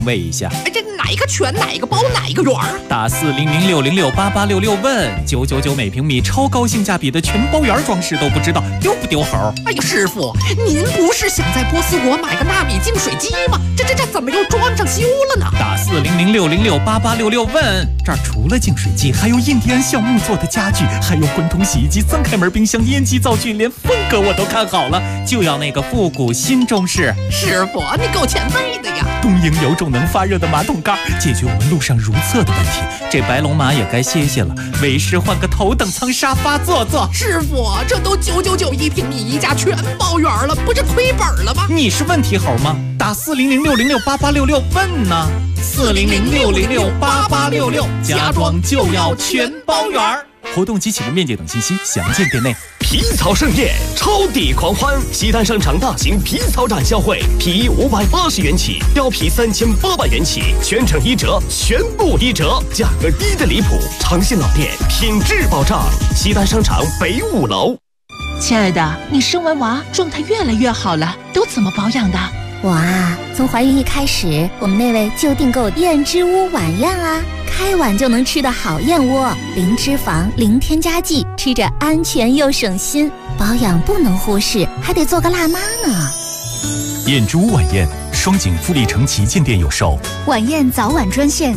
喂一下。 哎，这哪个圈哪个包哪个圆儿？ 打4006068866问999每平米，超高性价比的全包圆装饰都不知道丢不丢猴？ 哎呀，师傅，您不是想在波斯国买个纳米净水机吗？这怎么又装上修了呢？ 打4006068866问，这儿除了净水机，还有印第安橡木做的家具，还有滚筒洗衣机、3开门冰箱、烟机灶具，连风格我都看好了，就要那个复古新中式。 师傅，你够前辈的呀！ 东营有种能发热的马桶盖，解决我们路上如厕的问题。这白龙马也该歇歇了，为师换个头等舱沙发坐坐。 师傅，这都999一平米，一家全包圆了，不是亏本了吗？ 你是问题猴吗？打4006068866问呢，4006068866，家装就要全包圆。活动及启动面积等信息详见店内。 皮草盛宴，超抵狂欢！西单商场大型皮草展销会，皮衣580元起，貂皮3800元起，全程1折，全部1折，价格低得离谱。诚信老店，品质保障。西单商场北5楼。 亲爱的，你生完娃状态越来越好了，都怎么保养的？ 我啊，从怀孕一开始，我们那位就订购燕之屋晚宴啊，开碗就能吃的好燕窝，零脂肪，零添加剂，吃着安全又省心。保养不能忽视，还得做个辣妈呢。 燕之屋晚宴，双井富力城旗舰店有售。 晚宴早晚专线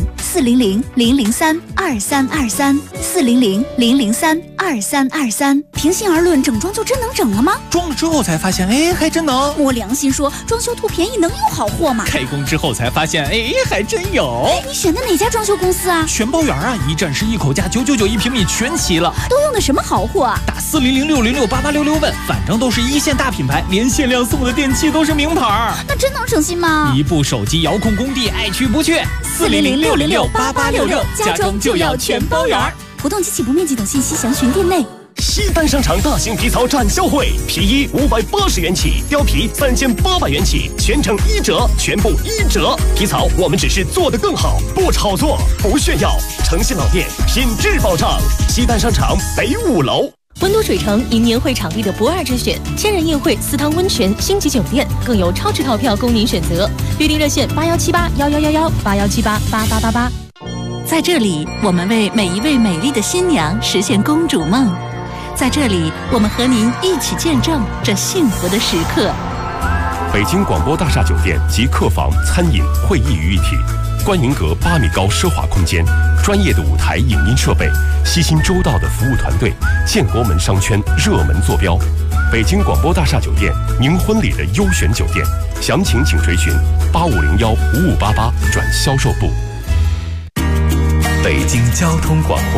400-003-2323，400-003-2323。平心而论，整装就真能整了吗？ 装了之后才发现，哎，还真能。 摸良心说，装修图便宜能有好货吗？ 开工之后才发现，哎，还真有。 你选的哪家装修公司啊？ 全包圆啊，一站式一口价，999一平米全齐了。 都用的什么好货啊？ 打4006068866问，反正都是一线大品牌，连限量送的电器都是名牌。 那真能省心吗？ 一部手机遥控工地，爱去不去。 400-606-8866，家装就要全包圆。活动及起步面积等信息详询店内。 西单商场大型皮草展销会，皮衣580元起，貂皮3800元起，全程1折，全部1折。皮草我们只是做得更好，不炒作，不炫耀。诚信老店，品质保障。西单商场北5楼。 温都水城迎年会场地的不二之选，千人宴会、4汤温泉、星级酒店，更有超值套票供您选择。预订热线81781111，8178888888。 在这里，我们为每一位美丽的新娘实现公主梦。在这里，我们和您一起见证这幸福的时刻。 北京广播大厦酒店及客房、餐饮、会议于一体，观云阁8米高奢华空间，专业的舞台影音设备，悉心周到的服务团队，建国门商圈热门坐标。北京广播大厦酒店，您婚礼的优选酒店，详情请垂询8501-5588转销售部。 北京交通广播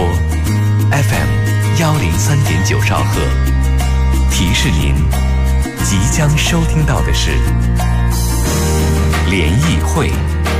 FM103.9兆赫，提示您即将收听到的是联谊会。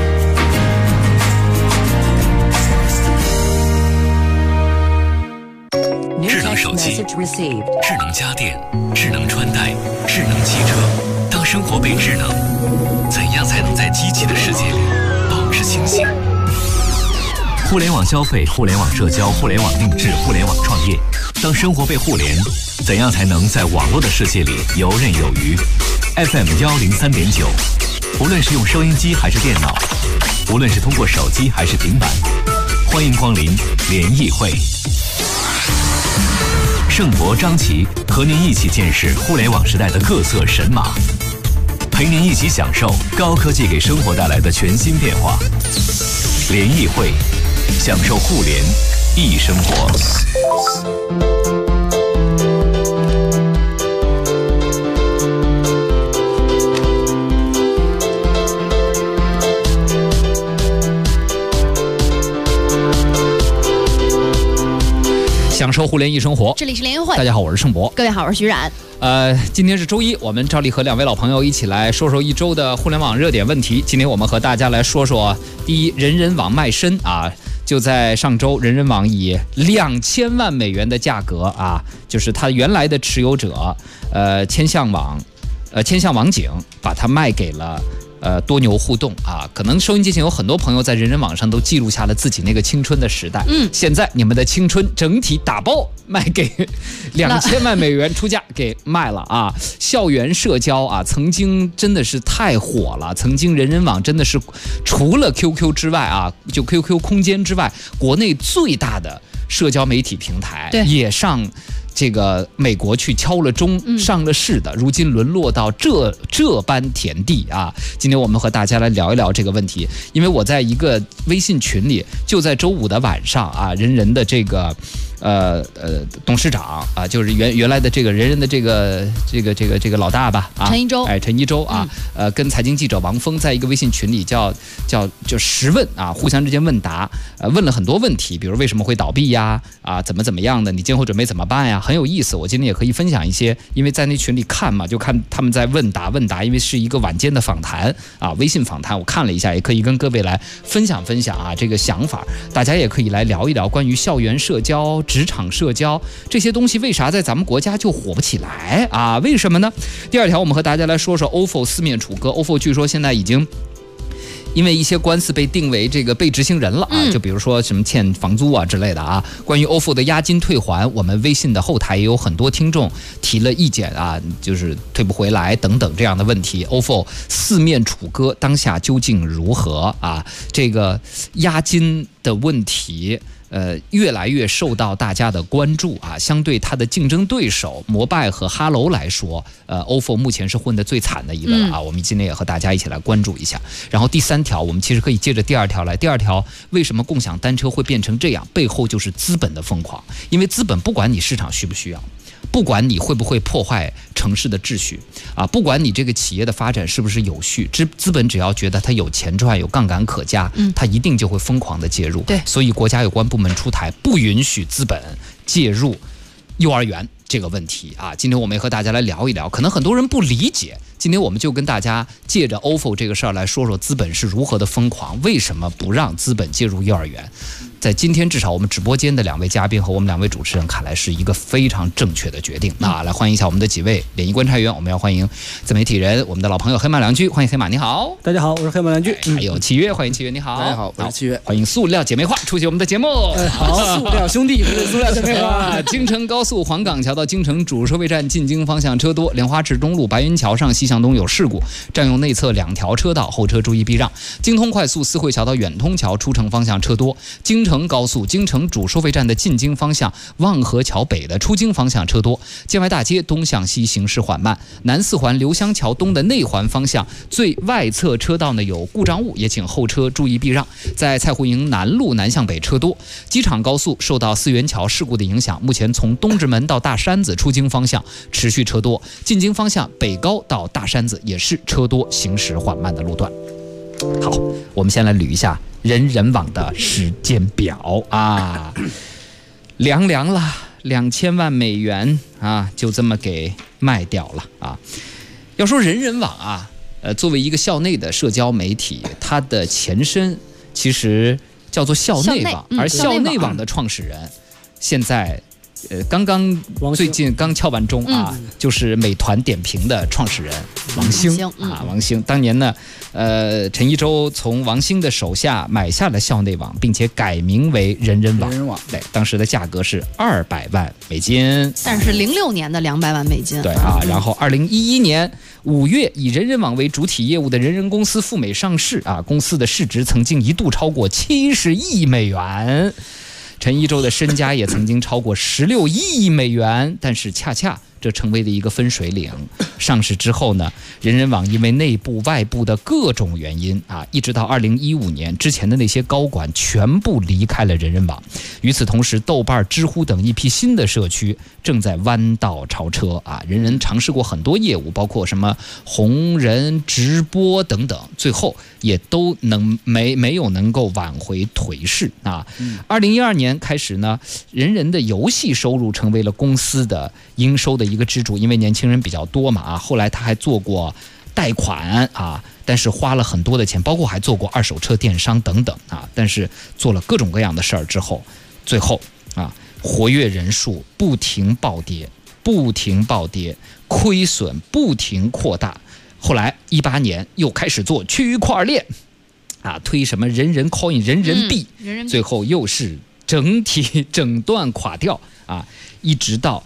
智能手机、智能家电、智能穿戴、智能汽车。当生活被智能，怎样才能在机器的世界里保持清醒？互联网消费、互联网社交、互联网定制、互联网创业。当生活被互联，怎样才能在网络的世界里游刃有余？ FM103.9，无论是用收音机还是电脑，无论是通过手机还是平板，欢迎光临联谊会。盛博、张琪和您一起见识互联网时代的各色神马，陪您一起享受高科技给生活带来的全新变化。联谊会，享受互联易生活。 享受互联易生活， 这里是联谊会。 大家好，我是盛博。 各位好，我是徐冉。 今天是周一，我们照例和两位老朋友一起来说说一周的互联网热点问题。今天我们和大家来说说，第一，人人网卖身啊，就在上周，人人网以2000万美元的价格啊，就是他原来的持有者，千象网景，把它卖给了多牛互动啊，可能收音机前有很多朋友在人人网上都记录下了自己那个青春的时代。现在你们的青春整体打包卖给2000万美元出价给卖了啊！校园社交啊，曾经真的是太火了，曾经人人网真的是除了 QQ 之外啊，就 QQ 空间之外，国内最大的社交媒体平台，也上这个美国去敲了钟，上了市的，如今沦落到这般田地啊！今天我们和大家来聊一聊这个问题，因为我在一个微信群里，就在周五的晚上啊，人的这个董事长啊，就是原来的这个人的这个老大吧啊，陈一舟啊，跟财经记者王峰在一个微信群里叫实问啊，互相之间问答，问了很多问题，比如为什么会倒闭呀，啊怎么样的，你今后准备怎么办呀，很有意思。我今天也可以分享一些，因为在那群里看嘛，就看他们在问答，因为是一个晚间的访谈啊，微信访谈，我看了一下，也可以跟各位来分享啊这个想法，大家也可以来聊一聊关于校园社交、职场社交这些东西，为啥在咱们国家就火不起来啊？为什么呢？第二条，我们和大家来说说 OFO 四面楚歌。OFO 据说现在已经因为一些官司被定为这个被执行人了啊，就比如说什么欠房租啊之类的啊。关于 OFO 的押金退还，我们微信的后台也有很多听众提了意见啊，就是退不回来等等这样的问题。OFO 四面楚歌，当下究竟如何啊？这个押金的问题越来越受到大家的关注啊。相对它的竞争对手摩拜和哈喽来说，OFO 目前是混得最惨的一个了啊。我们今天也和大家一起来关注一下。然后第三条，我们其实可以接着第二条来。第二条，为什么共享单车会变成这样？背后就是资本的疯狂。因为资本不管你市场需不需要，不管你会不会破坏城市的秩序啊，不管你这个企业的发展是不是有序，资本只要觉得它有钱赚、有杠杆可加，它一定就会疯狂的介入。对，所以国家有关部门出台不允许资本介入幼儿园这个问题啊。今天我们也和大家来聊一聊，可能很多人不理解。今天我们就跟大家借着 OFO 这个事儿来说说资本是如何的疯狂，为什么不让资本介入幼儿园。在今天至少我们直播间的两位嘉宾和我们两位主持人看来是一个非常正确的决定。那来欢迎一下我们的几位联谊观察员，我们要欢迎自媒体人我们的老朋友黑马良驹，欢迎黑马，你好。 大家好，我是黑马良驹。 还有契约，欢迎契约，你好。 大家好，我是契约。 欢迎塑料姐妹花出席我们的节目。 好，塑料兄弟不是塑料姐妹花。 京承高速黄岗桥到京承主收费站进京方向车多，莲花池中路白云桥上西向东有事故，占用内侧2条车道，后车注意避让。京通快速四惠桥到远通桥出城方向车多，京承高速京承主收费站的进京方向望河桥北的出京方向车多，建外大街东向西行驶缓慢，南四环刘香桥东的内环方向最外侧车道呢有故障物，也请后车注意避让。在蔡湖营南路南向北车多，机场高速受到四元桥事故的影响，目前从东直门到大山子出京方向持续车多，进京方向北高到大山子也是车多行驶缓慢的路段。好，我们先来捋一下人人网的时间表啊，凉了，2000万美元啊，就这么给卖掉了啊。要说人人网啊，作为一个校内的社交媒体，它的前身其实叫做校内网，而校内网的创始人现在最近刚敲完钟啊，就是美团点评的创始人王兴啊。王兴当年呢，陈一舟从王兴的手下买下了校内网，并且改名为人人网。对，当时的价格是200万美金， 但是06年的200万美金。 对啊，然后2011年5月，以人人网为主体业务的人人公司赴美上市啊，公司的市值曾经一度超过70亿美元。陈一舟的身家也曾经超过16亿美元，但是恰恰这成为了一个分水岭。上市之后呢，人人网因为内部外部的各种原因啊，一直到2015年之前的那些高管全部离开了人人网。与此同时，豆瓣、知乎等一批新的社区正在弯道超车啊。人人尝试过很多业务，包括什么红人直播等等，最后也都没有能够挽回颓势啊。2012年开始呢，人人的游戏收入成为了公司的营收的一个支柱，因为年轻人比较多嘛啊。后来他还做过贷款啊，但是花了很多的钱，包括还做过二手车电商等等啊。但是做了各种各样的事儿之后，最后啊，活跃人数不停暴跌，亏损不停扩大。 后来18年又开始做区块链，啊，推什么人人 coin 人人币，最后又是整段垮掉啊，一直到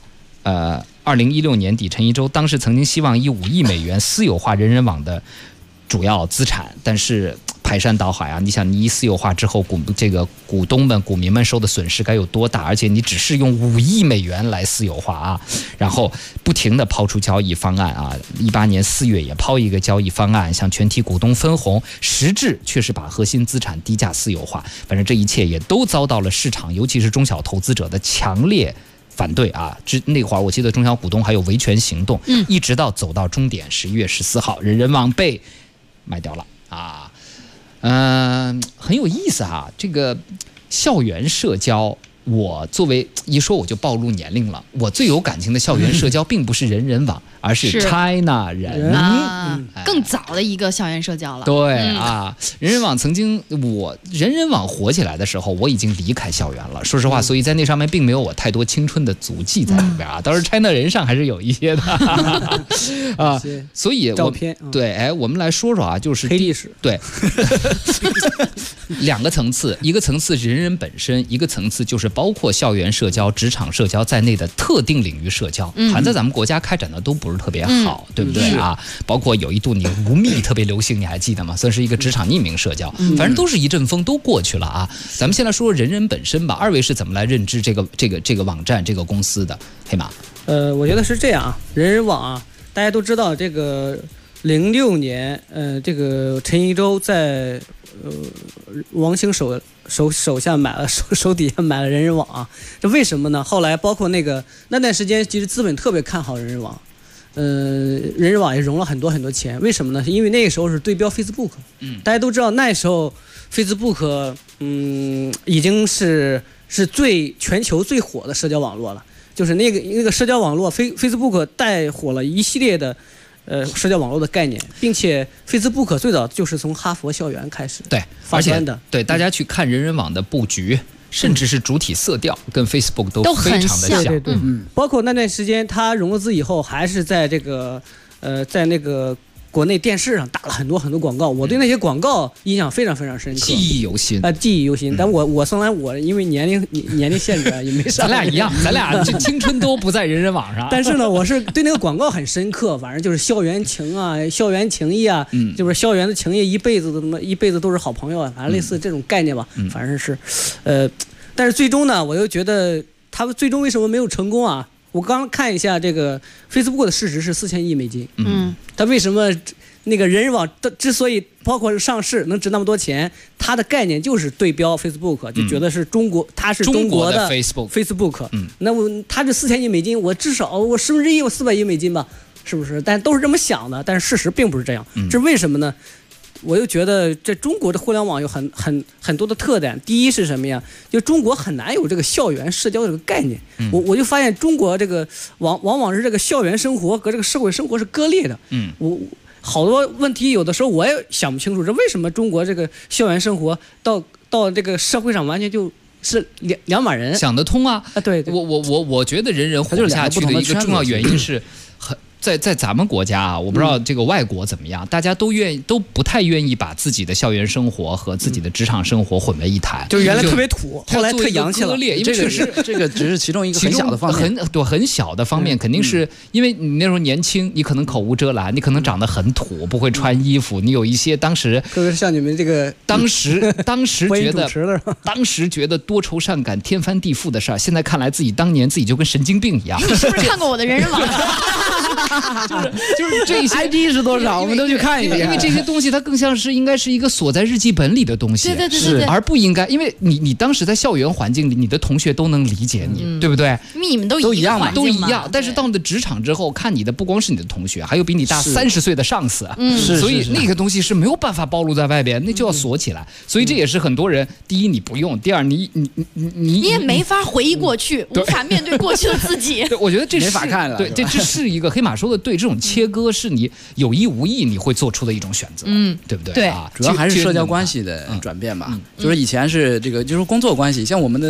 2016年底，陈一舟当时曾经希望以5亿美元私有化人人网的主要资产，但是排山倒海啊！你想，你一私有化之后，股东们、股民们受的损失该有多大？而且你只是用5亿美元来私有化啊，然后不停地抛出交易方案啊！18年4月也抛一个交易方案，向全体股东分红，实质却是把核心资产低价私有化。反正这一切也都遭到了市场，尤其是中小投资者的强烈反对啊！那会儿我记得中小股东还有维权行动，一直到走到终点11月14号，人人网被卖掉了啊。很有意思哈，这个校园社交，我作为一说我就暴露年龄了。我最有感情的校园社交并不是人人网，而是 China 人啊，更早的一个校园社交了。 对啊，人人网曾经人人网火起来的时候，我已经离开校园了。说实话，所以在那上面并没有我太多青春的足迹在里边啊。倒是 China 人上还是有一些的啊。所以照片对，我们来说说啊，就是黑历史。 对，2个层次，一个层次人人本身，一个层次就是包括校园社交、职场社交在内的特定领域社交，好像在咱们国家开展的都不是特别好，对不对啊？包括有一度你无密特别流行，你还记得吗？算是一个职场匿名社交，反正都是一阵风，都过去了啊。咱们先来说说人人本身吧，2位是怎么来认知这个网站、这个公司的？黑马， 我觉得是这样啊，人人网啊，大家都知道这个06年，这个陈一舟在王兴手下买了手底下买了人人网啊，这为什么呢？后来包括那段时间，其实资本特别看好人人网，人人网也融了很多钱，为什么呢？是因为那个时候是对标 Facebook，大家都知道那时候 Facebook 已经是全球最火的社交网络了，就是那个社交网络Facebook 带火了一系列的社交网络的概念，并且 Facebook 最早就是从哈佛校园开始发端的。 对，大家去看人人网的布局，甚至是主体色调，跟 Facebook 都非常的像。 对，包括那段时间他融了资以后，还是在这个在那个国内电视上打了很多广告，我对那些广告印象非常非常深刻， 记忆犹新记忆犹新。但我虽然我因为年龄限制也没上， 咱俩一样，咱俩这青春都不在人人网上。 但是呢，我是对那个广告很深刻，反正就是校园情啊，校园情谊啊，就是校园的情谊，一辈子都是好朋友啊，反正类似这种概念吧，反正是，但是最终呢，我又觉得他们最终为什么没有成功啊？我刚看一下这个 Facebook 的市值是4000亿美金，它为什么那个人人网之所以包括上市能值那么多钱，它的概念就是对标 Facebook，就觉得是它是中国的 Facebook，那它这4000亿美金，我至少我1/10，我400亿美金吧，是不是？但都是这么想的，但是事实并不是这样，这为什么呢？我又觉得这中国的互联网有很多的特点。第一是什么呀？就中国很难有这个校园社交这个概念。我就发现中国这个往往是这个校园生活和这个社会生活是割裂的。我好多问题有的时候我也想不清楚，这为什么中国这个校园生活到这个社会上完全就是两码人。 想得通啊！ 对， 我觉得人人活下去的一个重要原因是在咱们国家啊，我不知道这个外国怎么样，大家都不太愿意把自己的校园生活和自己的职场生活混为一谈。 就是原来特别土，后来特洋气了。 因为确实这个只是其中一个很小的方面， 很小的方面，肯定是因为你那时候年轻，你可能口无遮拦，你可能长得很土，不会穿衣服，你有一些当时， 特别是像你们这个当时觉得多愁善感、天翻地覆的事儿，现在看来当年自己就跟神经病一样。 你是不是看过我的人人网？ 就是这些 ID 是多少，我们都去看一遍。 因为这些东西它更像是应该是一个锁在日记本里的东西， 对， 而不应该，因为你当时在校园环境里，你的同学都能理解你，对不对？ 你们都一样嘛， 都一样。但是到了职场之后，看你的不光是你的同学，还有比你大30岁的上司，所以那个东西是没有办法暴露在外边，那就要锁起来。所以这也是很多人，第一你不用，第二你也没法回忆过去，无法面对过去的自己。 对，我觉得这是没法看了。 对，这是一个黑马说的对，这种切割是你有意无意你会做出的一种选择，对不对？ 对，主要还是社交关系的转变吧。就是以前是这个，就是工作关系，像我们的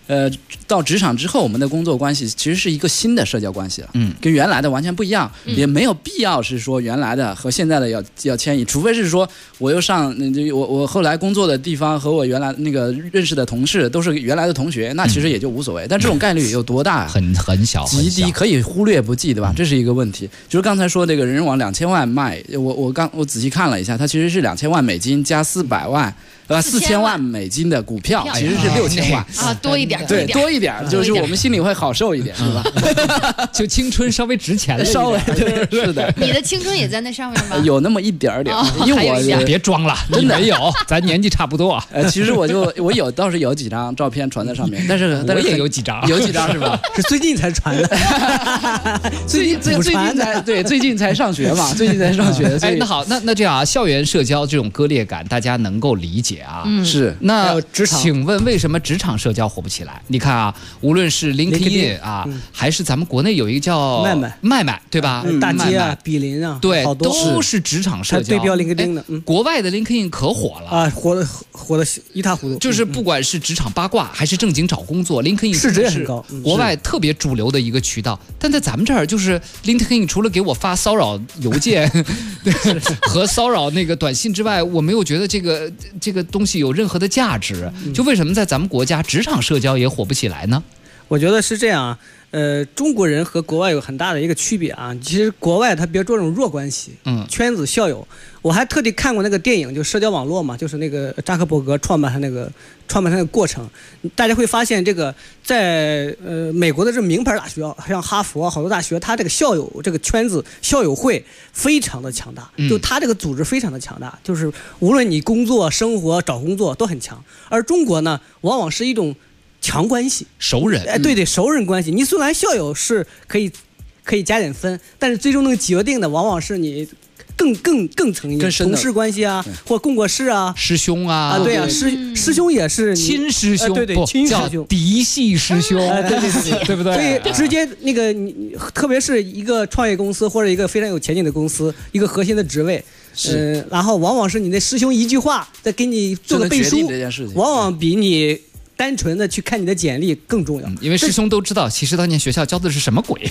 到职场之后，我们的工作关系其实是一个新的社交关系了，跟原来的完全不一样，也没有必要是说原来的和现在的要迁移，除非是说我又我后来工作的地方和我原来那个认识的同事都是原来的同学，那其实也就无所谓，但这种概率有多大？ 很小， 极低，可以忽略不计，对吧？这是一个问题。就是刚才说这个人人网2000万卖，我仔细看了一下，它其实是2000万美金加400万。4000万美金的股票其实是6000万啊，多一点， 对，多一点，就是我们心里会好受一点，是吧？ 就青春稍微值钱了， 稍微对，是的。 你的青春也在那上面吗？ 有那么一点点，因为我别装了，真的没有，咱年纪差不多。 其实我倒是有几张照片传在上面，但是我也有几张是吧？ 是最近才传的， 最近才上学嘛，最近才上学。 哎，那好，那这样啊，校园社交这种割裂感，大家能够理解啊。 是。 那请问为什么职场社交火不起来？你看啊，无论是 LinkedIn 啊，还是咱们国内有一个叫麦麦，对吧？ 大街啊，比邻啊， 对，都是职场社交。 对标 LinkedIn 的， 国外的 LinkedIn 可火了啊，火的一塌糊涂。 就是不管是职场八卦还是正经找工作，LinkedIn 市值也很高， 国外特别主流的一个渠道。但在咱们这儿，就是 LinkedIn 除了给我发骚扰邮件和骚扰那个短信之外，我没有觉得这个东西有任何的价值。就为什么在咱们国家职场社交也火不起来呢？ 我觉得是这样啊，中国人和国外有很大的一个区别啊。其实国外他比较注重弱关系，圈子校友。我还特地看过那个电影，就社交网络嘛，就是那个扎克伯格创办他那个过程。大家会发现，这个在美国的这名牌大学，像哈佛好多大学，他这个校友这个圈子校友会非常的强大，就他这个组织非常的强大，就是无论你工作、生活、找工作都很强。而中国呢，往往是一种强关系， 熟人， 对，熟人关系。你虽然校友是可以加点分，但是最终能决定的往往是你更层一点，同事关系啊，或共过事啊， 师兄啊， 对啊，师兄也是亲师兄， 对，亲师兄， 嫡系师兄，对不对？ 所以直接那个你，特别是一个创业公司或者一个非常有前景的公司，一个核心的职位。然后往往是你的师兄一句话再给你做个背书，往往比你单纯的去看你的简历更重要， 因为师兄都知道，其实当年学校教的是什么鬼。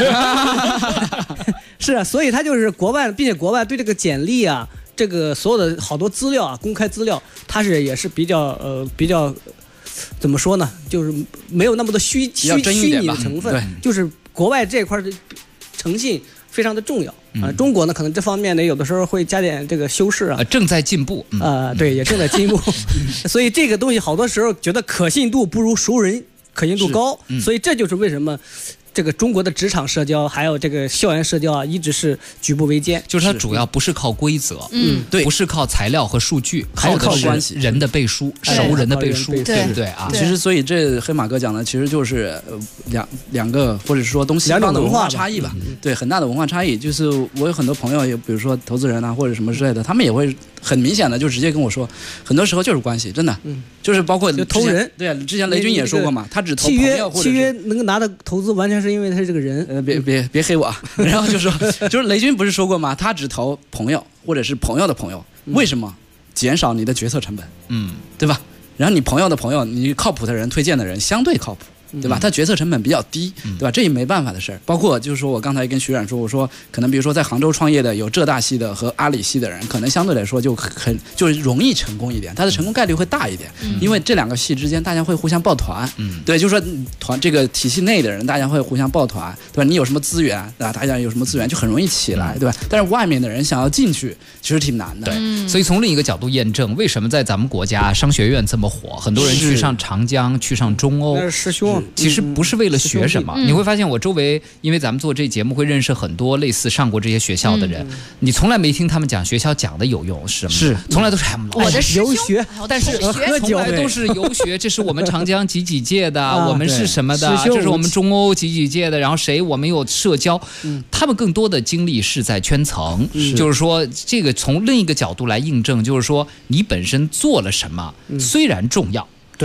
是啊，所以他就是国外，并且国外对这个简历啊，这个所有的好多资料啊，公开资料，它也是比较怎么说呢，就是没有那么多虚拟的成分，就是国外这块的诚信非常的重要。中国呢，可能这方面呢，有的时候会加点这个修饰啊， 正在进步对，也正在进步，所以这个东西好多时候觉得可信度不如熟人可信度高，所以这就是为什么这个中国的职场社交还有这个校园社交啊，一直是举步维艰。 就是它主要不是靠规则，对，不是靠材料和数据，靠的是人的背书，熟人的背书，对不对啊？ 其实，所以这黑马哥讲的其实就是两个，或者说东西方的文化差异吧。对，很大的文化差异。就是我有很多朋友，也比如说投资人啊，或者什么之类的，他们也会很明显的就直接跟我说，很多时候就是关系，真的，就是包括投人。 对，之前雷军也说过嘛，他只投朋友或者契约能够拿到投资，完全是因为他是这个人。 别黑我。然后就说，就是雷军不是说过吗？他只投朋友或者是朋友的朋友，为什么？减少你的决策成本，对吧？然后你朋友的朋友，你靠谱的人推荐的人相对靠谱。对吧？它决策成本比较低，对吧？这也没办法的事儿。包括就是说我刚才跟徐冉说，我说可能比如说在杭州创业的有浙大系的和阿里系的人，可能相对来说就是容易成功一点，他的成功概率会大一点，因为这两个系之间大家会互相抱团，对，就是说这个体系内的人大家会互相抱团，对吧？你有什么资源，对吧？大家有什么资源就很容易起来，对吧？但是外面的人想要进去，其实挺难的。 对，所以从另一个角度验证，为什么在咱们国家商学院这么火，很多人去上长江，去上中欧， 那是师兄， 其实不是为了学什么，你会发现我周围，因为咱们做这节目会认识很多类似上过这些学校的人，你从来没听他们讲学校讲的有用是什么？ 是， 从来都是我的游学， 但是从来都是游学。这是我们长江几届的，我们是什么的？这是我们中欧几届的，然后谁我们有社交，他们更多的精力是在圈层，就是说这个从另一个角度来印证，就是说你本身做了什么虽然重要， 对，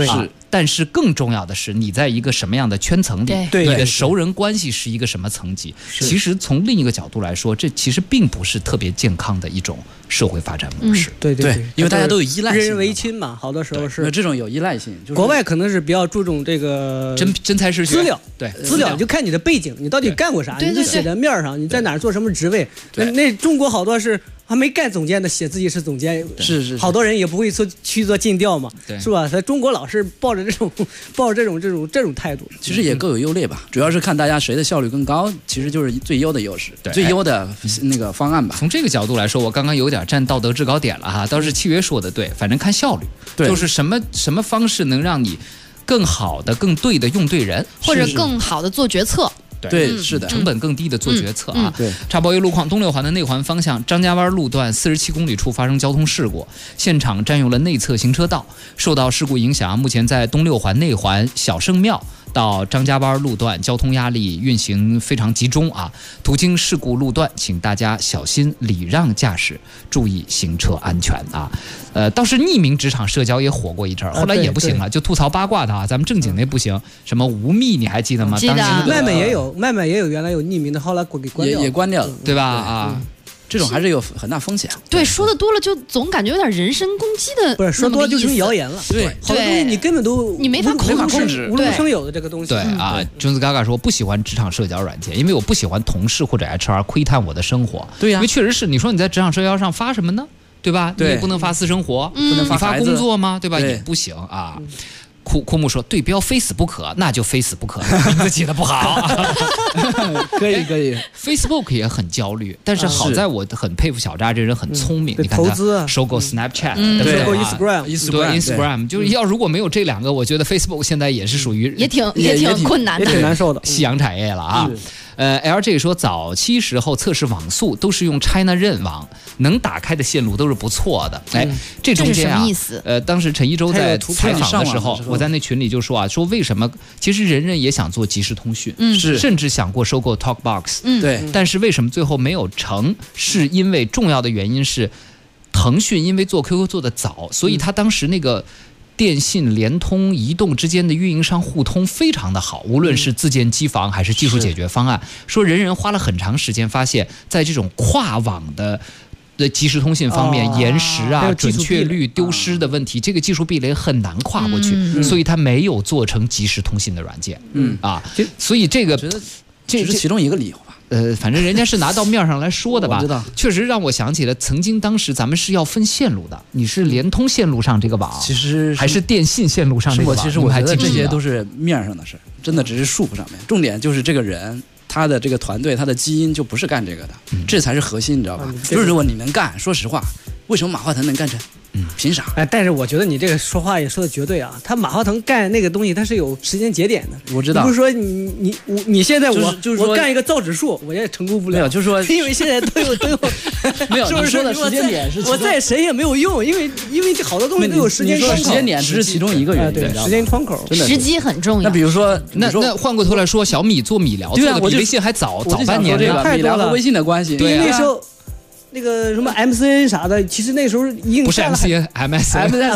但是更重要的是你在一个什么样的圈层里， 对你的熟人关系是一个什么层级。其实从另一个角度来说，这其实并不是特别健康的一种社会发展模式。 对， 因为大家都有依赖性， 人人为亲嘛，好多时候是这种有依赖性。 国外可能是比较注重这个真才实学资料， 对资料就看你的背景，你到底干过啥，你就写在面上，你在哪儿做什么职位。那中国好多是还没干总监的写自己是总监， 是好多人也不会去做尽调嘛，是吧？在中国老是抱着这种态度， 其实也各有优劣吧，主要是看大家谁的效率更高，其实就是最优的优势，最优的那个方案吧。 从这个角度来说，我刚刚有点站道德制高点了哈，倒是契约说的对，反正看效率，就是什么方式能让你更好的、更对的用对人， 或者更好的做决策。 对，是的， 成本更低的做决策啊。 对， 插播一路况：东六环的内环方向张家湾路段47公里处发生交通事故，现场占用了内侧行车道。受到事故影响，目前在东六环内环小圣庙到张家湾路段交通压力运行非常集中啊！途经事故路段，请大家小心礼让驾驶，注意行车安全啊！倒是匿名职场社交也火过一阵儿，后来也不行了，就吐槽八卦的啊，咱们正经那不行。什么无密你还记得吗？ 记得。 麦麦也有原来有匿名的，后来给关掉了， 也关掉了， 对吧？啊。 这种还是有很大风险。 对，说的多了就总感觉有点人身攻击的， 不是说多就成谣言了。 对， 好多东西你根本都你没法控制， 无中生有的这个东西。 对啊，Jones Gaga 说不喜欢职场社交软件，因为我不喜欢同事或者 HR 窥探我的生活。 对呀， 因为确实是，你说你在职场社交上发什么呢？对吧？你也不能发私生活， 不能发工作吗？对吧？ 对也不行啊。枯木说：“对标非死不可，那就非死不可。”名字起的不好。 可以。 Facebook 也很焦虑，但是好在我很佩服小扎这人很聪明。你看他收购 Snapchat， 收购 Instagram，就是要如果没有这两个，我觉得 Facebook 现在也是属于也挺困难的， 也挺难受的夕阳产业了啊。LG 说早期时候测试网速都是用 China 任网，能打开的线路都是不错的。这中间啊，当时陈一舟在采访的时候，我在那群里就说啊，说为什么其实人人也想做即时通讯，甚至想过收购 TalkBox， 对， 但是为什么最后没有成？是因为重要的原因是腾讯因为做 QQ 做的早，所以他当时那个。电信、联通、移动之间的运营商互通非常的好，无论是自建机房还是技术解决方案，说人人花了很长时间发现，在这种跨网的即时通信方面，延时啊、准确率、丢失的问题，这个技术壁垒很难跨过去，所以他没有做成即时通信的软件。所以这个这是其中一个理由吧。 反正人家是拿到面上来说的吧， 我知道， 确实让我想起了曾经当时咱们是要分线路的，你是联通线路上这个网， 其实还是电信线路上这个网？ 其实我觉得这些都是面上的事，真的只是术不上面，重点就是这个人。他的这个团队，他的基因就不是干这个的，这才是核心，你知道吧？就是如果你能干，说实话，为什么马化腾能干成？凭啥？ 但是我觉得你这个说话也说的绝对啊！他马化腾干那个东西，他是有时间节点的。 我知道， 不是说你现在我干一个造纸术，我也成功不了。 没有，就是说， 因为现在都有没有， 是不是说的时间点是我在谁也没有用，因为这好多东西都有时间窗口。 时间点只是其中一个原因， 对，时间窗口， 真的时机很重要。 那比如说， 那换过头来说，小米做米聊做的比微信还早半年， 这个太多了。 和微信的关系， 对那时候。那个什么 MCN 啥的，其实那时候已经不是 MCN，MSN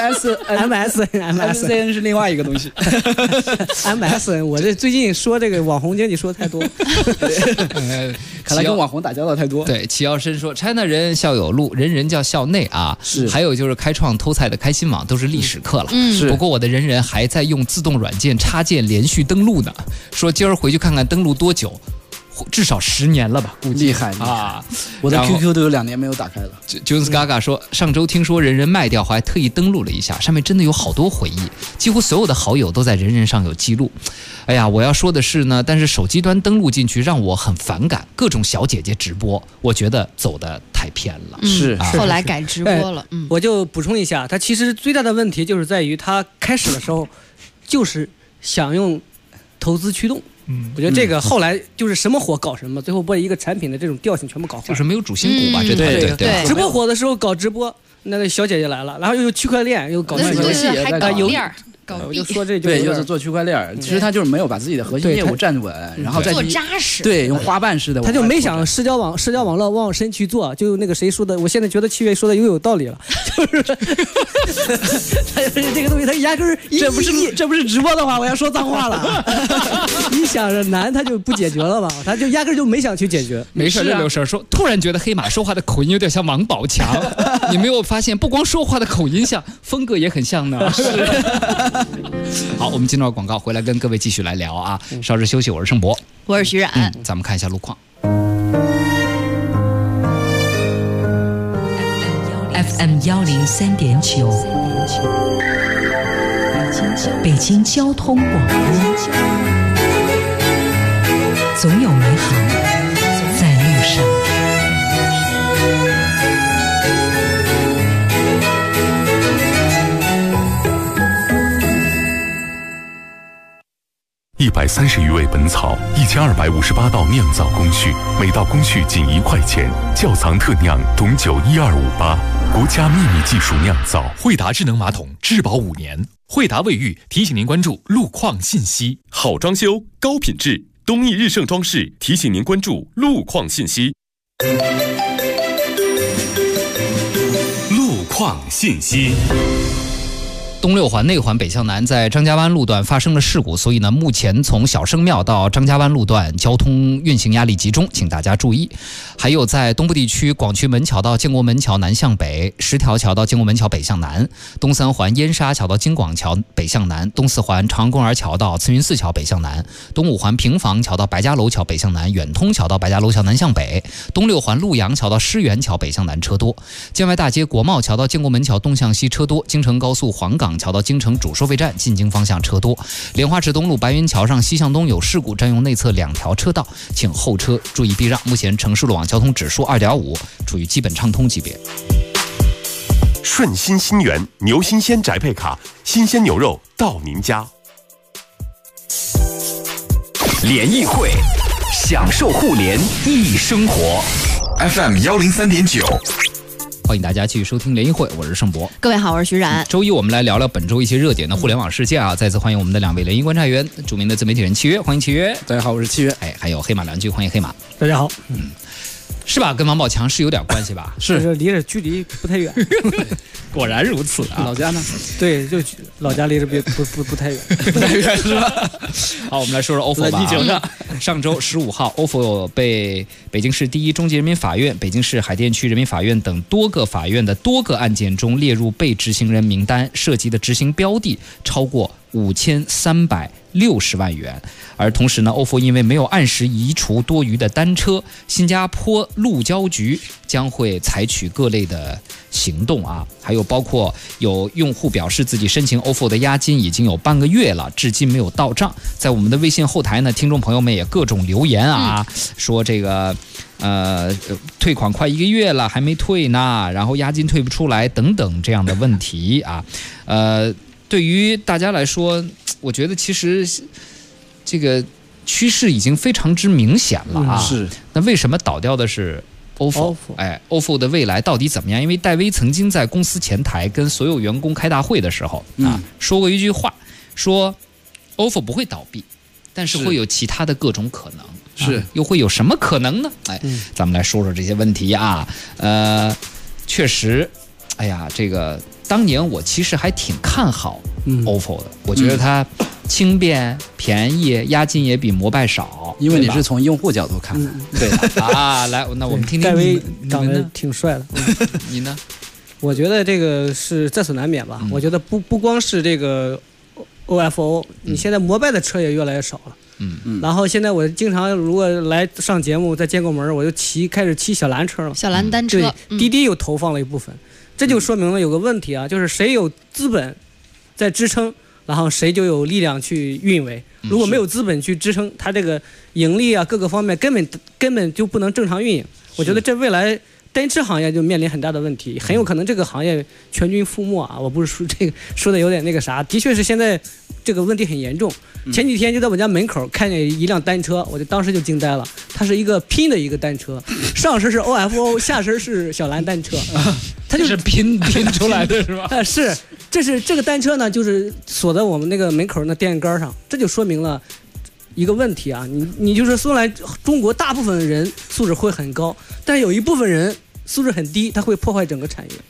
是另外一个东西。 MSN， 我这最近说这个网红经济说的太多， 看来跟网红打交道太多。 对，齐耀生说 ，China 人校有路，人人叫校内啊。 是， 还有就是开创偷菜的开心网都是历史课了。 是。 不过我的人人还在用自动软件插件连续登录呢，说今儿回去看看登录多久。至少10年了吧，估计厉害啊！我的 QQ 都有2年没有打开了。 Jones Gaga 说，上周听说人人卖掉，还特意登录了一下，上面真的有好多回忆，几乎所有的好友都在人人上有记录。哎呀，我要说的是呢，但是手机端登录进去让我很反感，各种小姐姐直播，我觉得走得太偏了。 是， 后来改直播了。 我就补充一下，它其实最大的问题就是在于它开始的时候就是想用投资驱动。我觉得这个后来就是什么火搞什么，最后把一个产品的这种调性全部搞坏， 就是没有主心骨吧？这对。 直播火的时候搞直播，那个小姐姐来了，然后又有区块链，又搞游戏， 还搞链。 我就说这就对，又是做区块链，其实他就是没有把自己的核心业务站稳，然后再做扎实， 对，用花瓣式的， 他就没想社交网络往深去做，就那个谁说的，我现在觉得7月说的又有道理了，就是而且这个东西它压根儿这不是直播的话，我要说脏话了。 你想着难，他就不解决了吧？他就压根儿就没想去解决。 没事，六婶说，突然觉得黑马说话的口音有点像王宝强。你没有发现，不光说话的口音像，风格也很像呢。是。好，我们进到广告，回来跟各位继续来聊啊。稍事休息，我是盛博， 我是徐冉。 咱们看一下路况。 FM 103.9，北京交通广播，总有美好在路上。 130余味本草，1258道酿造工序，每道工序仅1块钱。窖藏特酿董酒12588，国家秘密技术酿造。 惠达智能马桶质保5年。惠达卫浴提醒您关注路况信息。 好装修，高品质，东义日盛装饰提醒您关注路况信息。 路况信息。 东六环内环北向南在张家湾路段发生了事故，所以呢，目前从小生庙到张家湾路段交通运行压力集中，请大家注意。还有在东部地区，广渠门桥到建国门桥南向北，十条桥到建国门桥北向南，东三环燕沙桥到京广桥北向南，东四环长安公园桥到慈云寺桥北向南，东五环平房桥到白家楼桥北向南，远通桥到白家楼桥南向北，东六环陆阳桥到狮园桥北向南车多，建外大街国贸桥到建国门桥东向西车多，京承高速黄岗桥到京承主收费站进京方向车多，莲花池东路白云桥上西向东有事故，占用内侧2条车道，请后车注意避让。目前城市路网交通指数2.5，处于基本畅通级别。 顺心新源牛新鲜宅配卡，新鲜牛肉到您家。 联谊会，享受互联易生活。FM 103.9。 欢迎大家继续收听联谊会，我是盛博。 各位好，我是徐冉。 周一我们来聊聊本周一些热点的互联网事件啊。再次欢迎我们的2位联谊观察员，著名的自媒体人契约，欢迎契约。 大家好，我是契约。 还有黑马良驹，欢迎黑马。 大家好。 是吧？跟王宝强是有点关系吧？ 是离着距离不太远。 果然如此啊！ 老家呢？ 对，就老家离着不太远， 不太远是吧？好，我们来说说 OFO 吧。上周15号 ，OFO 被北京市第一中级人民法院、北京市海淀区人民法院等多个法院的多个案件中列入被执行人名单，涉及的执行标的超过5360万元。而同时呢 ，OFO 因为没有按时移除多余的单车，新加坡路交局将会采取各类的行动啊。还有包括有用户表示自己申请 OFO 的押金已经有半个月了，至今没有到账。在我们的微信后台呢，听众朋友们也各种留言啊，说这个退款快1个月了还没退呢，然后押金退不出来等等这样的问题啊。对于大家来说，我觉得其实这个趋势已经非常之明显了啊。 是。 那为什么倒掉的是 OFO？ OFO 的未来到底怎么样？因为戴威曾经在公司前台跟所有员工开大会的时候说过一句话，说 OFO 不会倒闭，但是会有其他的各种可能。 是。 又会有什么可能呢？咱们来说说这些问题啊。确实，这个当年我其实还挺看好 OFO 的，我觉得它轻便、便宜，押金也比摩拜少。 因为你是从用户角度看的， 对啊。来，那我们听听戴威长得挺帅的， 你呢？ 我觉得这个是在所难免吧。我觉得不光是这个 OFO， 你现在摩拜的车也越来越少了。然后现在我经常如果来上节目，在建国门，我就开始骑小蓝车了， 小蓝单车。 对，滴滴又投放了一部分，这就说明了有个问题啊，就是谁有资本在支撑，然后谁就有力量去运维。如果没有资本去支撑，它这个盈利啊各个方面根本就不能正常运营。我觉得这未来单车行业就面临很大的问题，很有可能这个行业全军覆没啊！我不是说这个说的有点那个啥，的确是现在这个问题很严重。前几天就在我家门口看见一辆单车，我就当时就惊呆了，它是一个拼的一个单车，上身是 OFO， 下身是小蓝单车，它就是拼出来的是吧？ 是，这个单车呢，就是锁在我们那个门口那电线杆上，这就说明了一个问题啊，你就是虽然中国大部分人素质会很高，但有一部分人素质很低，它会破坏整个产业。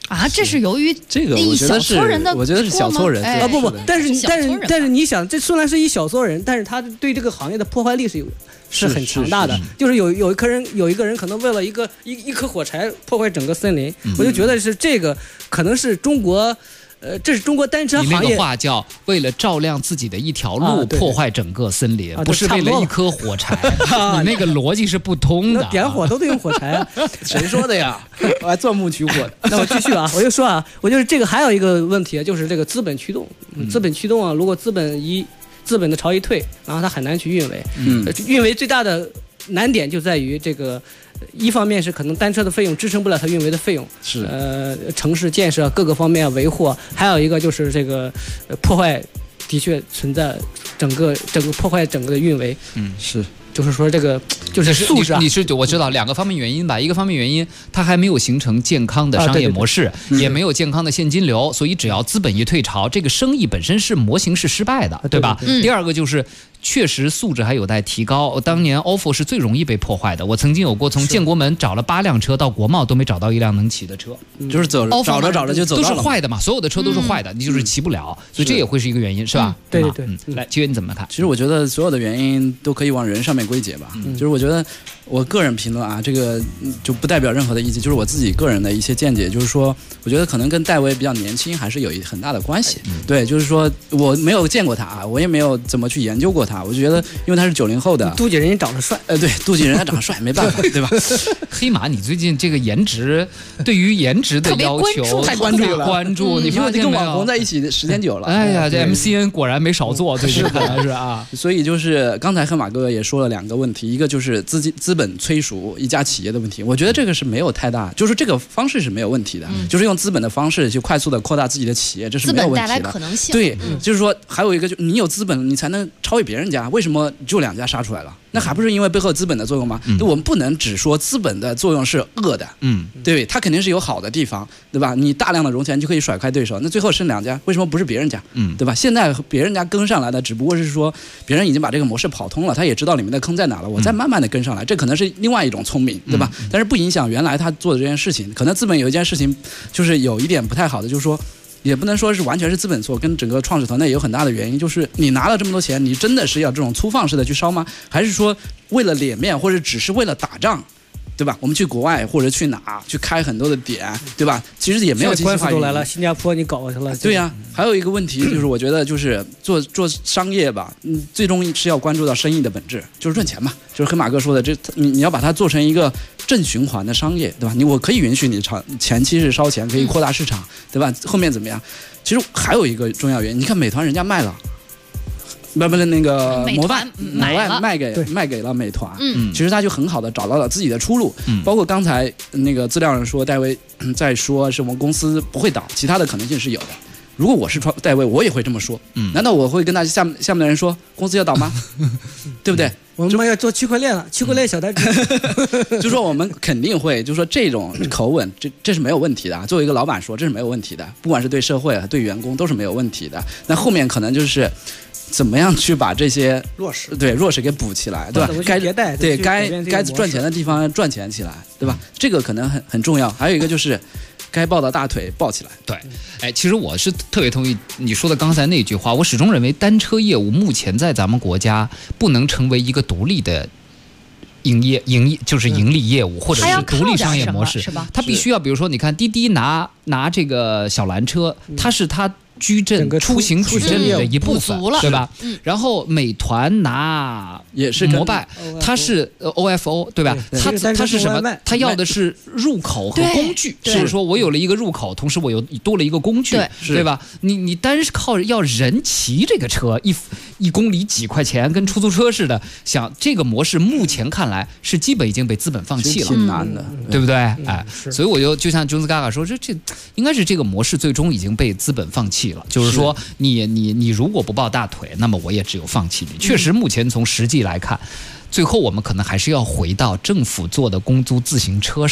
啊，这是由于这个一小撮人的， 我觉得是小撮人啊，不，但是你想，这虽然是一小撮人，但是他对这个行业的破坏力是很强大的。就是有一个人可能为了一颗火柴破坏整个森林，我就觉得是这个可能是中国。这是中国单车行业。 你那个话叫为了照亮自己的一条路，破坏整个森林，不是为了一颗火柴。你那个逻辑是不通的。 点火都得用火柴啊， 谁说的呀？我还钻木取火的。 那我继续啊，我就说啊，我就是这个还有一个问题，就是这个资本驱动。资本驱动啊，如果资本的潮一退，然后它很难去运维。运维最大的难点就在于这个。一方面是可能单车的费用支撑不了它运维的费用， 是城市建设各个方面维护，还有一个就是这个破坏的确存在，整个破坏整个的运维， 是。 就是说这个就是素质啊， 我知道两个方面原因吧。一个方面原因，它还没有形成健康的商业模式，也没有健康的现金流，所以只要资本一退潮，这个生意本身是模型是失败的，对吧？第二个就是确实素质还有待提高。当年 ofo 是最容易被破坏的，我曾经有过从建国门找了8辆车到国贸都没找到一辆能骑的车， 就是找着就走到了， 都是坏的嘛，所有的车都是坏的，你就是骑不了，所以这也会是一个原因，是吧？ 对。 来，七月你怎么看？ 其实我觉得所有的原因都可以往人上面归结吧，就是我觉得我个人评论啊，这个就不代表任何的意见，就是我自己个人的一些见解，就是说，我觉得可能跟戴维比较年轻还是有很大的关系。对，就是说我没有见过他啊，我也没有怎么去研究过他，我就觉得因为他是90后的， 妒忌人家长得帅， 对，妒忌人家长得帅，没办法，对吧？ 黑马，你最近这个颜值，对于颜值的要求太关注了， 你因为跟网红在一起的时间久了， 哎呀，这 MCN 果然没少做，最近可能是啊。 所以就是刚才黑马哥哥也说了2个问题，一个就是资本催熟一家企业的问题，我觉得这个是没有太大，就是这个方式是没有问题的，就是用资本的方式去快速的扩大自己的企业，这是没有问题的。 资本带来可能性。 对，就是说还有一个，就你有资本，你才能超越别人家。为什么就2家杀出来了？那还不是因为背后资本的作用吗？我们不能只说资本的作用是恶的，对，它肯定是有好的地方，对吧？你大量的融钱就可以甩开对手，那最后剩2家，为什么不是别人家？对吧？现在别人家跟上来的，只不过是说别人已经把这个模式跑通了，他也知道里面的坑在哪了，我再慢慢的跟上来，这可能是另外一种聪明，对吧？但是不影响原来他做的这件事情。可能资本有一件事情就是有一点不太好的，就是说。也不能说是完全是资本错，跟整个创始团队也有很大的原因。就是你拿了这么多钱，你真的是要这种粗放式的去烧吗？还是说为了脸面，或者只是为了打仗，对吧？我们去国外或者去哪去开很多的点，对吧？其实也没有机器化。 官司都来了，新加坡你搞去了。 对呀，还有一个问题就是，我觉得就是做商业吧，最终是要关注到生意的本质，就是赚钱嘛。就是黑马哥说的，这你要把它做成一个正循环的商业，对吧？我可以允许你前期是烧钱，可以扩大市场，对吧？后面怎么样？其实还有一个重要原因，你看美团人家卖了。不是那个摩拜卖给了美团，其实他就很好的找到了自己的出路，包括刚才那个资料上说戴维在说是我们公司不会倒，其他的可能性是有的。如果我是戴维，我也会这么说。难道我会跟下面的人说公司要倒吗？对不对？ 我们要做区块链了，区块链小单车。 就说我们肯定会，就说这种口吻，这是没有问题的。作为一个老板说，这是没有问题的，不管是对社会对员工都是没有问题的。那后面可能就是怎么样去把这些弱势给补起来，对吧？该赚钱的地方赚钱起来，对吧？这个可能很重要。还有一个就是该抱的大腿抱起来。 对，其实我是特别同意你说的刚才那句话。我始终认为单车业务目前在咱们国家不能成为一个独立的就是盈利业务，或者是独立商业模式，它必须要，比如说你看滴滴拿这个小蓝车，它是它矩阵出行矩阵里的一部分，对吧？然后美团拿也是摩拜，它是 OFO， 对吧？它是什么？它要的是入口和工具，就是说我有了一个入口，同时我又多了一个工具，对吧？你单是靠要人骑这个车1公里几块钱，跟出租车似的，想这个模式目前看来是基本已经被资本放弃了， 挺难的， 对不对？所以我就像 Jones Gaga 说，这应该是这个模式最终已经被资本放弃了。就是说你如果不抱大腿，那么我也只有放弃你。确实，目前从实际来看，最后我们可能还是要回到政府做的公租自行车上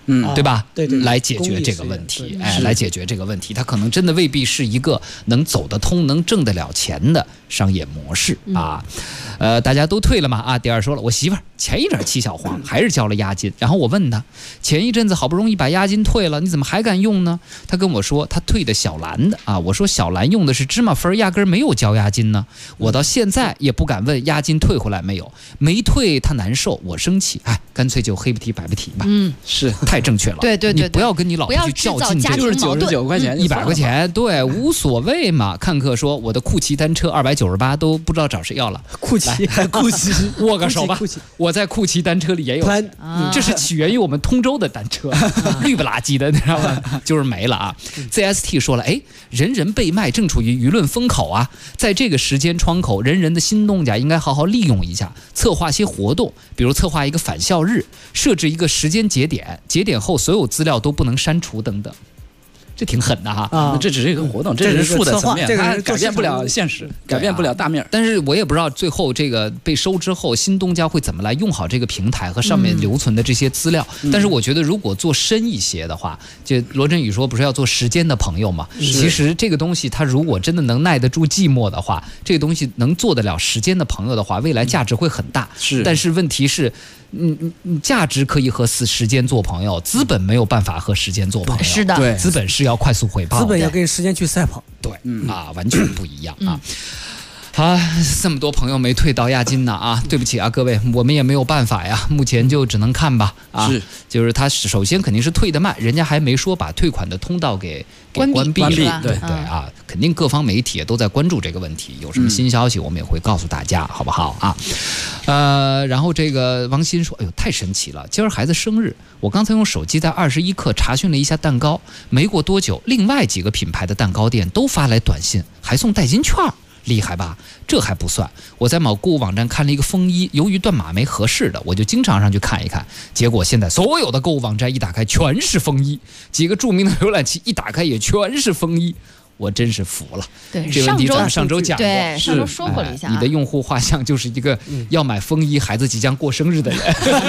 对吧？ 对， 来解决这个问题，来解决这个问题，它可能真的未必是一个能走得通、能挣得了钱的商业模式啊。大家都退了嘛啊。第二说了，我媳妇儿前一阵起小黄，还是交了押金，然后我问他，前一阵子好不容易把押金退了，你怎么还敢用呢？他跟我说他退的小蓝的啊。我说小蓝用的是芝麻粉，压根儿没有交押金呢。我到现在也不敢问押金退回来没有，没退他难受，我生气，干脆就黑不提白不提吧。 是太正确了。 对， 你不要跟你老婆去较劲， 就是99块钱 ，100块钱，对，无所谓嘛。看客说我的酷骑单车298都不知道找谁要了， 酷骑握个手吧。我在酷骑单车里也有，这是起源于我们通州的单车，绿不拉几的，你知道吗？就是没了啊。ZST 说了，人人被卖正处于舆论风口啊，在这个时间窗口，人人的新东家应该好好利用一下，策划些活动，比如策划一个返校日，设置一个时间节点，节点后所有资料都不能删除等等。这挺狠的哈， 这只是一个活动，这是术的层面，它改变不了现实，改变不了大面。 但是我也不知道最后这个被收之后，新东家会怎么来用好这个平台和上面留存的这些资料。但是我觉得，如果做深一些的话，就罗振宇说不是要做时间的朋友嘛？其实这个东西，它如果真的能耐得住寂寞的话，这个东西能做得了时间的朋友的话，未来价值会很大。但是问题是。价值可以和时间做朋友，资本没有办法和时间做朋友。 是的， 对，资本是要快速回报， 资本要跟时间去赛跑。 对，完全不一样啊。好，这么多朋友没退到押金呢啊，对不起啊各位，我们也没有办法呀，目前就只能看吧啊。就是他首先肯定是退得慢，人家还没说把退款的通道给关闭了。对啊，肯定各方媒体也都在关注这个问题，有什么新消息我们也会告诉大家，好不好啊？然后这个王鑫说，哎呦太神奇了，今儿孩子生日，我刚才用手机在21氪查询了一下蛋糕，没过多久，另外几个品牌的蛋糕店都发来短信，还送代金券。厉害吧？这还不算，我在某购物网站看了一个风衣，由于断码没合适的，我就经常上去看一看。结果现在所有的购物网站一打开全是风衣，几个著名的浏览器一打开也全是风衣，我真是服了。 对， 这问题咱们上周讲过， 对，上周说过了一下。 你的用户画像就是一个要买风衣、孩子即将过生日的人。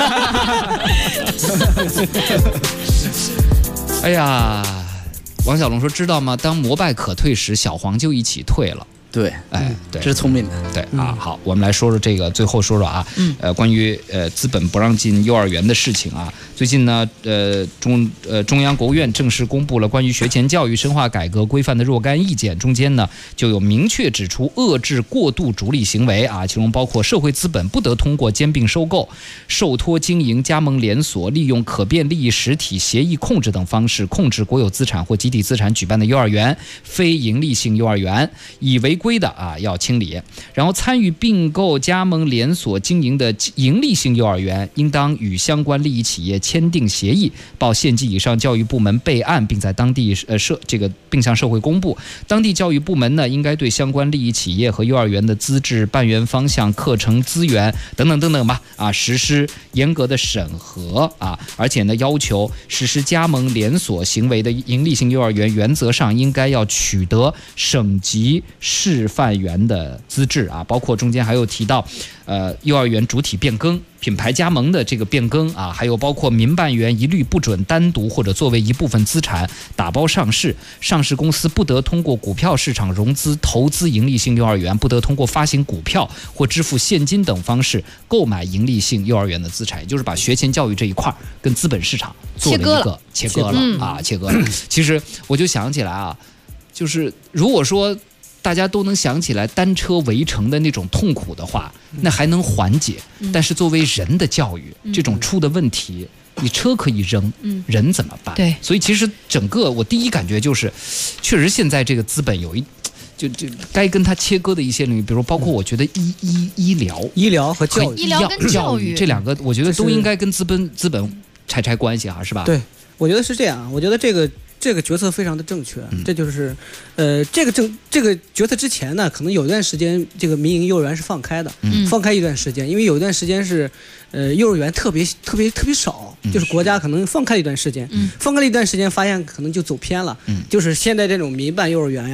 哎呀，王小龙说知道吗？当摩拜可退时，小黄就一起退了。 对， 对， 这是聪明的。 对啊，好，我们来说说这个，最后说说啊，关于资本不让进幼儿园的事情啊。最近呢，中央国务院正式公布了关于学前教育深化改革规范的若干意见，中间呢就有明确指出遏制过度逐利行为啊，其中包括社会资本不得通过兼并收购、受托经营、加盟连锁、利用可变利益实体协议控制等方式控制国有资产或集体资产举办的幼儿园、非营利性幼儿园，以违规的要清理。然后参与并购、加盟连锁经营的营利性幼儿园，应当与相关利益企业签订协议，报县级以上教育部门备案，并在当地并向社会公布。当地教育部门呢，应该对相关利益企业和幼儿园的资质、办园方向、课程资源等等等等吧实施严格的审核而且呢，要求实施加盟连锁行为的营利性幼儿园，原则上应该要取得省级示范园的资质包括中间还有提到幼儿园主体变更、品牌加盟的这个变更还有包括民办园一律不准单独或者作为一部分资产打包上市，上市公司不得通过股票市场融资投资盈利性幼儿园，不得通过发行股票或支付现金等方式购买盈利性幼儿园的资产，也就是把学前教育这一块跟资本市场做了一个切割了。其实我就想起来就是如果说大家都能想起来单车围城的那种痛苦的话，那还能缓解。但是作为人的教育，这种出的问题，你车可以扔，人怎么办？ 对， 所以其实整个我第一感觉就是，确实现在这个资本有就该跟它切割的一些领域，比如包括我觉得医疗和教育， 医疗跟教育这两个，我觉得都应该跟资本拆关系是吧？ 对，我觉得是这样。我觉得这个决策非常的正确，这就是这个决策之前呢，可能有一段时间这个民营幼儿园是放开的，放开一段时间，因为有一段时间是幼儿园特别少，就是国家可能放开了一段时间，放开了一段时间发现可能就走偏了，就是现在这种民办幼儿园呀，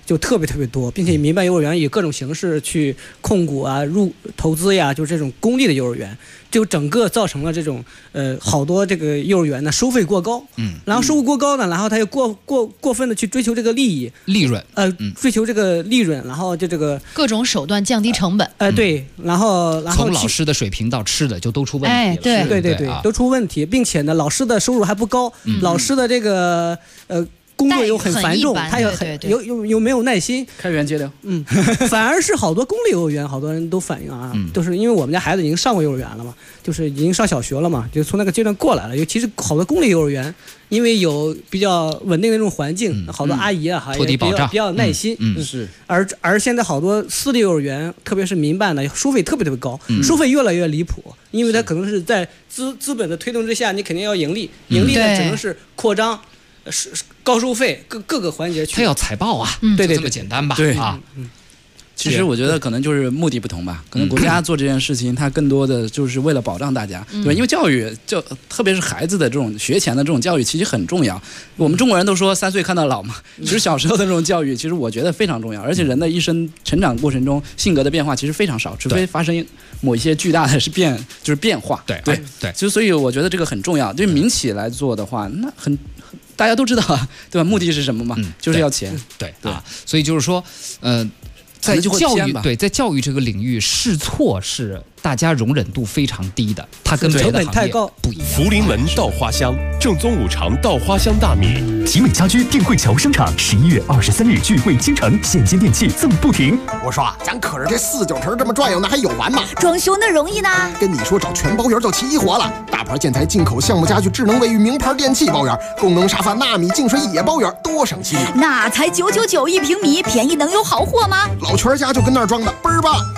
就特别多，并且民办幼儿园以各种形式去控股啊、投资呀，就是这种公立的幼儿园，就整个造成了这种好多这个幼儿园呢收费过高，然后收入过高呢，然后他又过分的去追求这个利润， 追求这个利润，然后就这个各种手段降低成本， 对，然后从老师的水平到吃的就都出问题了， 对，都出问题，并且呢，老师的收入还不高，老师的这个工作又很繁重，他又没有耐心， 开源节流。 反而是好多公立幼儿园，好多人都反映啊，就是因为我们家孩子已经上过幼儿园了嘛，就是已经上小学了嘛，就从那个阶段过来了。尤其是好多公立幼儿园，因为有比较稳定的这种环境，好多阿姨啊，还比较有耐心。 是。 而现在好多私立幼儿园，特别是民办的，收费特别高，收费越来越离谱，因为它可能是在资本的推动之下，你肯定要盈利，盈利呢只能是扩张。高收费各个环节去， 他要财报啊，对，这么简单吧？ 对啊，其实我觉得可能就是目的不同吧，可能国家做这件事情，它更多的就是为了保障大家，对吧？因为教育特别是孩子的这种学前的这种教育，其实很重要。我们中国人都说3岁看到老嘛，其实小时候的这种教育，其实我觉得非常重要。而且人的一生成长过程中，性格的变化其实非常少，除非发生某一些巨大的变化。对，就所以我觉得这个很重要。对民企来做的话，那大家都知道啊，对吧？目的是什么嘛？就是要钱。 对啊，所以就是说，在教育这个领域，试错是大家容忍度非常低的，它跟别的行业不一样。 福临门稻花香，正宗五常稻花香大米。 集美家居定慧桥生产11月23日聚会京城，现金电器赠不停。 我说咱可是这4、9成这么转悠，那还有完吗？ 装修那容易呢？ 跟你说找全包圆就齐活了，大牌建材、进口项目家具、智能卫浴、名牌电器包圆，功能沙发、纳米净水也包圆，多省心。 那才999一平米，便宜能有好货吗？ 老全家就跟那儿装的，倍儿棒。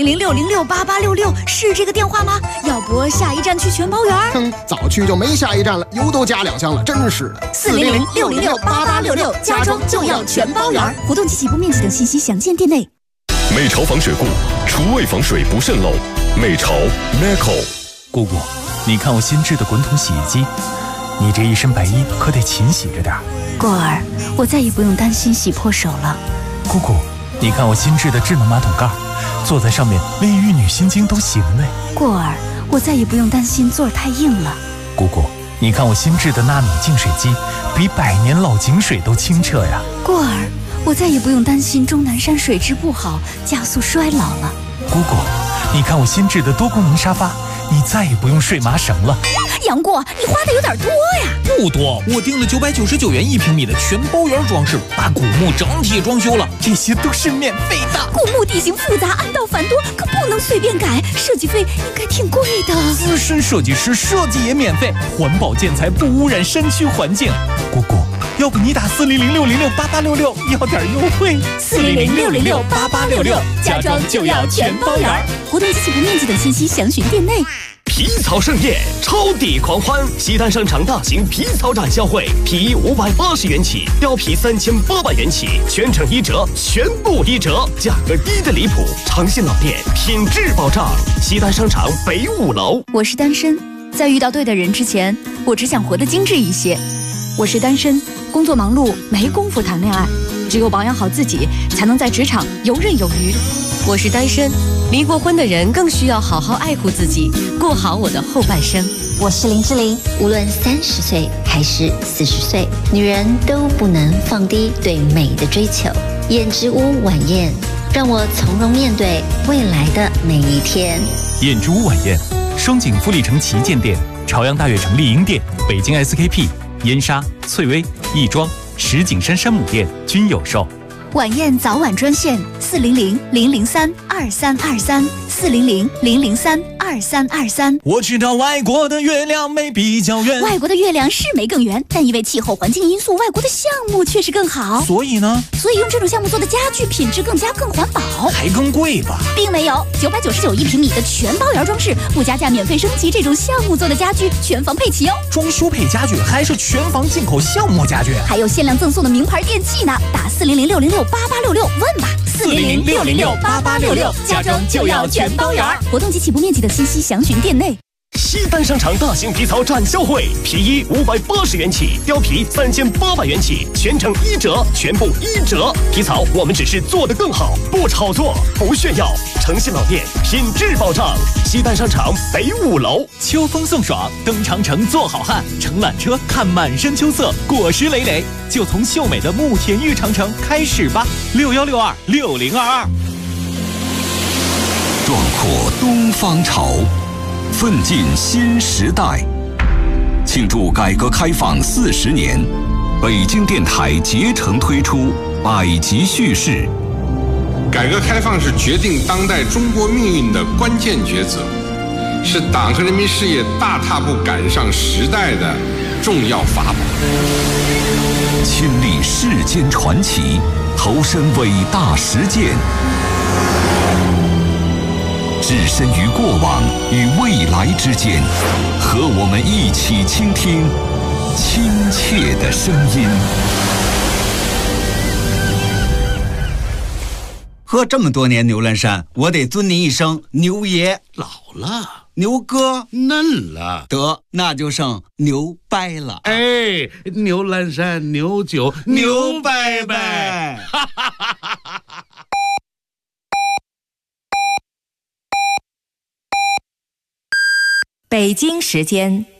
400-606-8866是这个电话吗？要不下一站去全包圆？ 早去就没下一站了，油都加2箱了，真是的。 400-606-8866，家装就要全包圆。活动及起步面积等信息详见店内。 美潮防水固，厨卫防水不渗漏。美潮 Meco。 姑姑，你看我新制的滚筒洗衣机，你这一身白衣可得勤洗着点。 过儿，我再也不用担心洗破手了。 姑姑，你看我新制的智能马桶盖，坐在上面连玉女心经都行嘞。 过儿，我再也不用担心座儿太硬了。 姑姑，你看我新制的纳米净水机，比100年老井水都清澈呀。 过儿，我再也不用担心终南山水质不好，加速衰老了。 姑姑，你看我新制的多功能沙发，你再也不用睡麻绳了。 杨过，你花的有点多呀。 不多，我订了999元1平米的全包圆装饰，把古墓整体装修了，这些都是免费的。 古墓地形复杂，暗道繁多，可不能随便改，设计费应该挺贵的。 资深设计师设计也免费，环保建材不污染山区环境。姑姑，要不你打400-606-8866要点优惠。 400-606-8866，家装就要全包圆。活动及起步面积等信息详询店内。 皮草盛宴，超抵狂欢！西单商场大型皮草展销会，皮衣580元起，貂皮3800元起，全程1折，全部1折，价格低的离谱，长信老店，品质保障。西单商场北5楼。 我是单身，在遇到对的人之前，我只想活得精致一些。我是单身，工作忙碌，没工夫谈恋爱，只有保养好自己，才能在职场游刃有余。 我是单身，离过婚的人更需要好好爱护自己，过好我的后半生。 我是林志玲，无论30岁还是40岁，女人都不能放低对美的追求。燕之屋晚宴，让我从容面对未来的每一天。 燕之屋晚宴，双井富力城旗舰店、朝阳大悦城丽婴店、北京 SKP、燕莎、翠微、亦庄、石景山山姆店均有售。 晚宴早晚专线400-003-2323，400-003-2323。 我知道外国的月亮没比较圆， 外国的月亮是没更圆，但因为气候环境因素，外国的项目确实更好。 所以呢？ 所以用这种项目做的家具品质更环保， 还更贵吧？ 并没有，999一平米的全包圆装饰，不加价免费升级这种项目做的家具，全房配齐哦。 装修配家具还是全房进口项目家具， 还有限量赠送的名牌电器呢。打400-606-8866问吧。 400-606-8866，家装就要全包圆。 活动及起步面积等信息详询店内。 西单商场大型皮草展销会，皮衣580元起，貂皮3800元起，全程1折，全部1折。皮草我们只是做得更好，不炒作，不炫耀，诚信老店，品质保障。西单商场北5楼。 秋风送爽，登长城做好汉，乘缆车看满山秋色，果实累累，就从秀美的慕田峪长城开始吧。61626022。 壮阔东方潮，奋进新时代。庆祝改革开放40年，北京电台竭诚推出百集叙事。 改革开放是决定当代中国命运的关键抉择，是党和人民事业大踏步赶上时代的重要法宝。 亲历世间传奇，投身伟大实践，置身于过往与未来之间，和我们一起倾听亲切的声音。 喝这么多年牛栏山，我得尊您一声牛爷。 老了， 牛哥嫩了， 得那就剩牛掰了。 哎，牛栏山牛酒牛掰掰。 北京时间